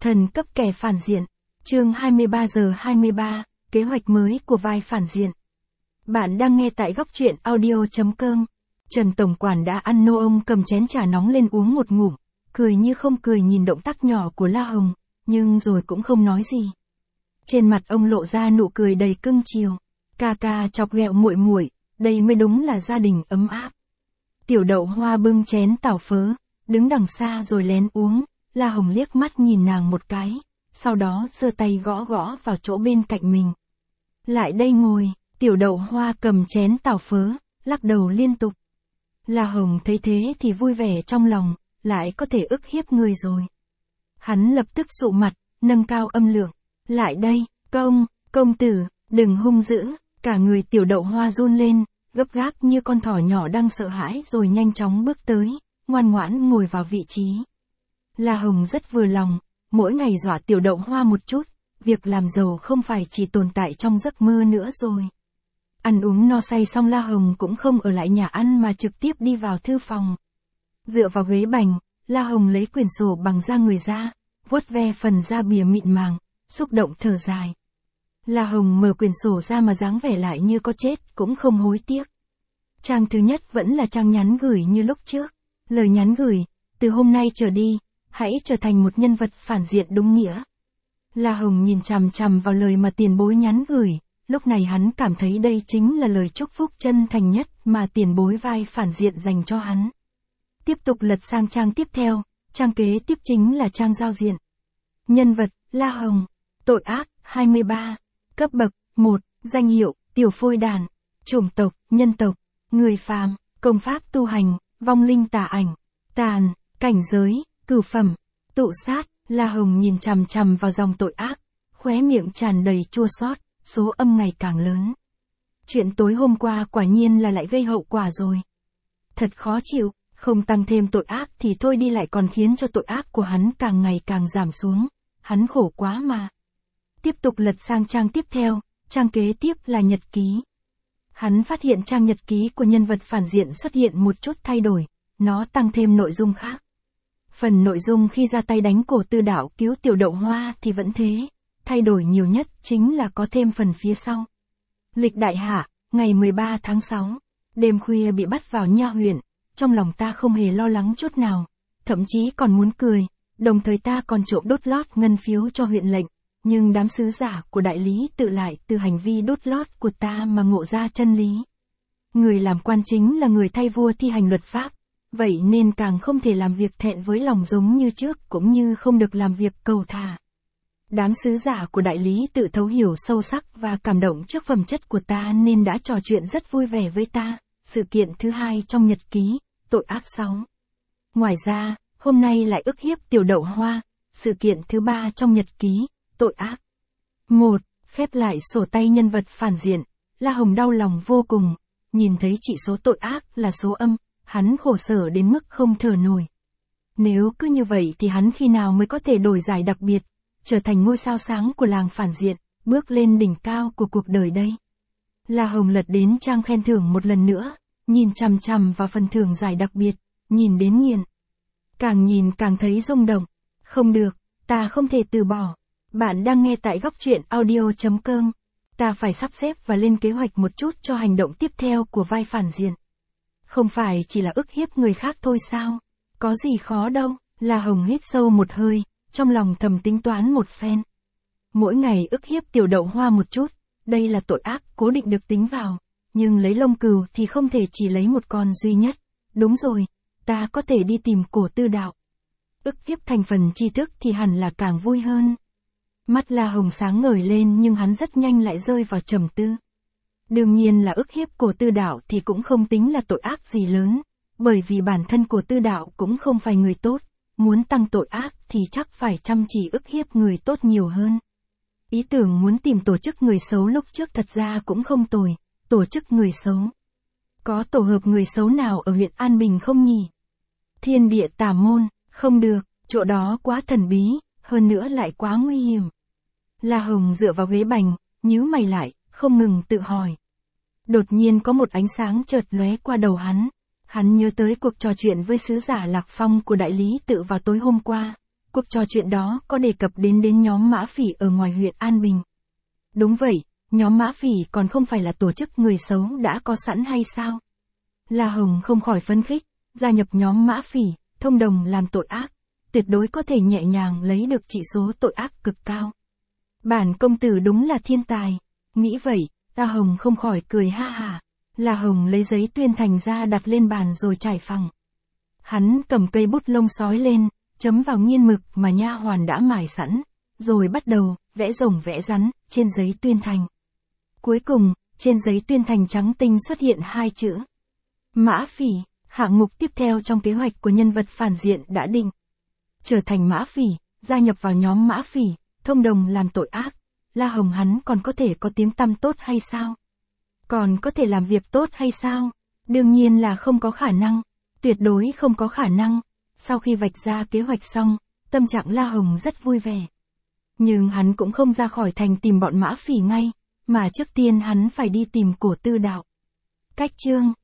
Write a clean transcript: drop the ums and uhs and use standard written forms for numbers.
Thần cấp kẻ phản diện. Chương 23 giờ 23, kế hoạch mới của vai phản diện. Bạn đang nghe tại góc truyện audio.com. Trần Tổng Quản đã ăn no, ông cầm chén trà nóng lên uống một ngụm, cười như không cười nhìn động tác nhỏ của La Hồng, nhưng rồi cũng không nói gì. Trên mặt ông lộ ra nụ cười đầy cưng chiều. Ca ca chọc ghẹo muội muội, đây mới đúng là gia đình ấm áp. Tiểu Đậu Hoa bưng chén tảo phớ, đứng đằng xa rồi lén uống. La Hồng liếc mắt nhìn nàng một cái, sau đó giơ tay gõ gõ vào chỗ bên cạnh mình. Lại đây ngồi. Tiểu Đậu Hoa cầm chén tảo phớ, lắc đầu liên tục. La Hồng thấy thế thì vui vẻ trong lòng, lại có thể ức hiếp người rồi. Hắn lập tức sụ mặt, nâng cao âm lượng. Lại đây, công tử, đừng hung dữ. Cả người Tiểu Đậu Hoa run lên, gấp gáp như con thỏ nhỏ đang sợ hãi rồi nhanh chóng bước tới, ngoan ngoãn ngồi vào vị trí. La Hồng rất vừa lòng, mỗi ngày dọa Tiểu Đậu Hoa một chút, việc làm giàu không phải chỉ tồn tại trong giấc mơ nữa rồi. Ăn uống no say xong La Hồng cũng không ở lại nhà ăn mà trực tiếp đi vào thư phòng. Dựa vào ghế bành, La Hồng lấy quyển sổ bằng da người ra, vuốt ve phần da bìa mịn màng, xúc động thở dài. La Hồng mở quyển sổ ra mà dáng vẻ lại như có chết cũng không hối tiếc. Trang thứ nhất vẫn là trang nhắn gửi như lúc trước. Lời nhắn gửi, từ hôm nay trở đi, hãy trở thành một nhân vật phản diện đúng nghĩa. La Hồng nhìn chằm chằm vào lời mà tiền bối nhắn gửi, lúc này hắn cảm thấy đây chính là lời chúc phúc chân thành nhất mà tiền bối vai phản diện dành cho hắn. Tiếp tục lật sang trang tiếp theo, trang kế tiếp chính là trang giao diện. Nhân vật, La Hồng. Tội ác, 23. Cấp bậc, 1, danh hiệu, tiểu phôi đàn. Chủng tộc, nhân tộc. Người phàm, công pháp tu hành, vong linh tà ảnh. Tàn, cảnh giới, cửu phẩm. Tụ sát. La Hồng nhìn chằm chằm vào dòng tội ác, khóe miệng tràn đầy chua xót, số âm ngày càng lớn. Chuyện tối hôm qua quả nhiên là lại gây hậu quả rồi. Thật khó chịu, không tăng thêm tội ác thì thôi đi lại còn khiến cho tội ác của hắn càng ngày càng giảm xuống. Hắn khổ quá mà. Tiếp tục lật sang trang tiếp theo, trang kế tiếp là nhật ký. Hắn phát hiện trang nhật ký của nhân vật phản diện xuất hiện một chút thay đổi, nó tăng thêm nội dung khác. Phần nội dung khi ra tay đánh cổ Tư Đạo cứu Tiểu Đậu Hoa thì vẫn thế, thay đổi nhiều nhất chính là có thêm phần phía sau. Lịch đại hạ, ngày 13 tháng 6, đêm khuya bị bắt vào nha huyện, trong lòng ta không hề lo lắng chút nào, thậm chí còn muốn cười, đồng thời ta còn trộm đốt lót ngân phiếu cho huyện lệnh, nhưng đám sứ giả của đại lý tự lại từ hành vi đốt lót của ta mà ngộ ra chân lý. Người làm quan chính là người thay vua thi hành luật pháp. Vậy nên càng không thể làm việc thẹn với lòng giống như trước cũng như không được làm việc cầu thả. Đám sứ giả của đại lý tự thấu hiểu sâu sắc và cảm động trước phẩm chất của ta nên đã trò chuyện rất vui vẻ với ta. Sự kiện thứ hai trong nhật ký, tội ác 6. Ngoài ra, hôm nay lại ức hiếp Tiểu Đậu Hoa. Sự kiện thứ ba trong nhật ký, tội ác 1. Khép lại sổ tay nhân vật phản diện. La Hồng đau lòng vô cùng. Nhìn thấy chỉ số tội ác là số âm. Hắn khổ sở đến mức không thở nổi. Nếu cứ như vậy thì hắn khi nào mới có thể đổi giải đặc biệt, trở thành ngôi sao sáng của làng phản diện, bước lên đỉnh cao của cuộc đời đây. La Hồng lật đến trang khen thưởng một lần nữa, nhìn chằm chằm vào phần thưởng giải đặc biệt, nhìn đến nghiền. Càng nhìn càng thấy rung động. Không được, ta không thể từ bỏ. Bạn đang nghe tại góc truyện audio.com. Ta phải sắp xếp và lên kế hoạch một chút cho hành động tiếp theo của vai phản diện. Không phải chỉ là ức hiếp người khác thôi sao? Có gì khó đâu. La Hồng hít sâu một hơi, trong lòng thầm tính toán một phen. Mỗi ngày ức hiếp Tiểu Đậu Hoa một chút, đây là tội ác cố định được tính vào. Nhưng lấy lông cừu thì không thể chỉ lấy một con duy nhất. Đúng rồi, ta có thể đi tìm cổ Tư Đạo. Ức hiếp thành phần tri thức thì hẳn là càng vui hơn. Mắt La Hồng sáng ngời lên nhưng hắn rất nhanh lại rơi vào trầm tư. Đương nhiên là ức hiếp cổ Tư Đạo thì cũng không tính là tội ác gì lớn, bởi vì bản thân cổ Tư Đạo cũng không phải người tốt, muốn tăng tội ác thì chắc phải chăm chỉ ức hiếp người tốt nhiều hơn. Ý tưởng muốn tìm tổ chức người xấu lúc trước thật ra cũng không tồi, tổ chức người xấu. Có tổ hợp người xấu nào ở huyện An Bình không nhỉ? Thiên Địa Tà Môn, không được, chỗ đó quá thần bí, hơn nữa lại quá nguy hiểm. La Hồng dựa vào ghế bành, nhíu mày lại, không ngừng tự hỏi. Đột nhiên có một ánh sáng chợt lóe qua đầu hắn. Hắn nhớ tới cuộc trò chuyện với sứ giả Lạc Phong của đại lý tự vào tối hôm qua. Cuộc trò chuyện đó có đề cập đến nhóm Mã Phỉ ở ngoài huyện An Bình. Đúng vậy, nhóm Mã Phỉ còn không phải là tổ chức người xấu đã có sẵn hay sao? La Hồng không khỏi phấn khích, gia nhập nhóm Mã Phỉ, thông đồng làm tội ác, tuyệt đối có thể nhẹ nhàng lấy được chỉ số tội ác cực cao. Bản công tử đúng là thiên tài. Nghĩ vậy, La Hồng không khỏi cười ha hả. La Hồng lấy giấy tuyên thành ra đặt lên bàn rồi trải phẳng. Hắn cầm cây bút lông sói lên, chấm vào nghiên mực mà nha hoàn đã mài sẵn, rồi bắt đầu vẽ rồng vẽ rắn trên giấy tuyên thành. Cuối cùng, trên giấy tuyên thành trắng tinh xuất hiện 2 chữ: Mã Phỉ. Hạng mục tiếp theo trong kế hoạch của nhân vật phản diện đã định. Trở thành Mã Phỉ, gia nhập vào nhóm Mã Phỉ, thông đồng làm tội ác. La Hồng hắn còn có thể có tiếng tăm tốt hay sao? Còn có thể làm việc tốt hay sao? Đương nhiên là không có khả năng. Tuyệt đối không có khả năng. Sau khi vạch ra kế hoạch xong, tâm trạng La Hồng rất vui vẻ. Nhưng hắn cũng không ra khỏi thành tìm bọn Mã Phỉ ngay, mà trước tiên hắn phải đi tìm Cổ Tư Đạo. Cách chương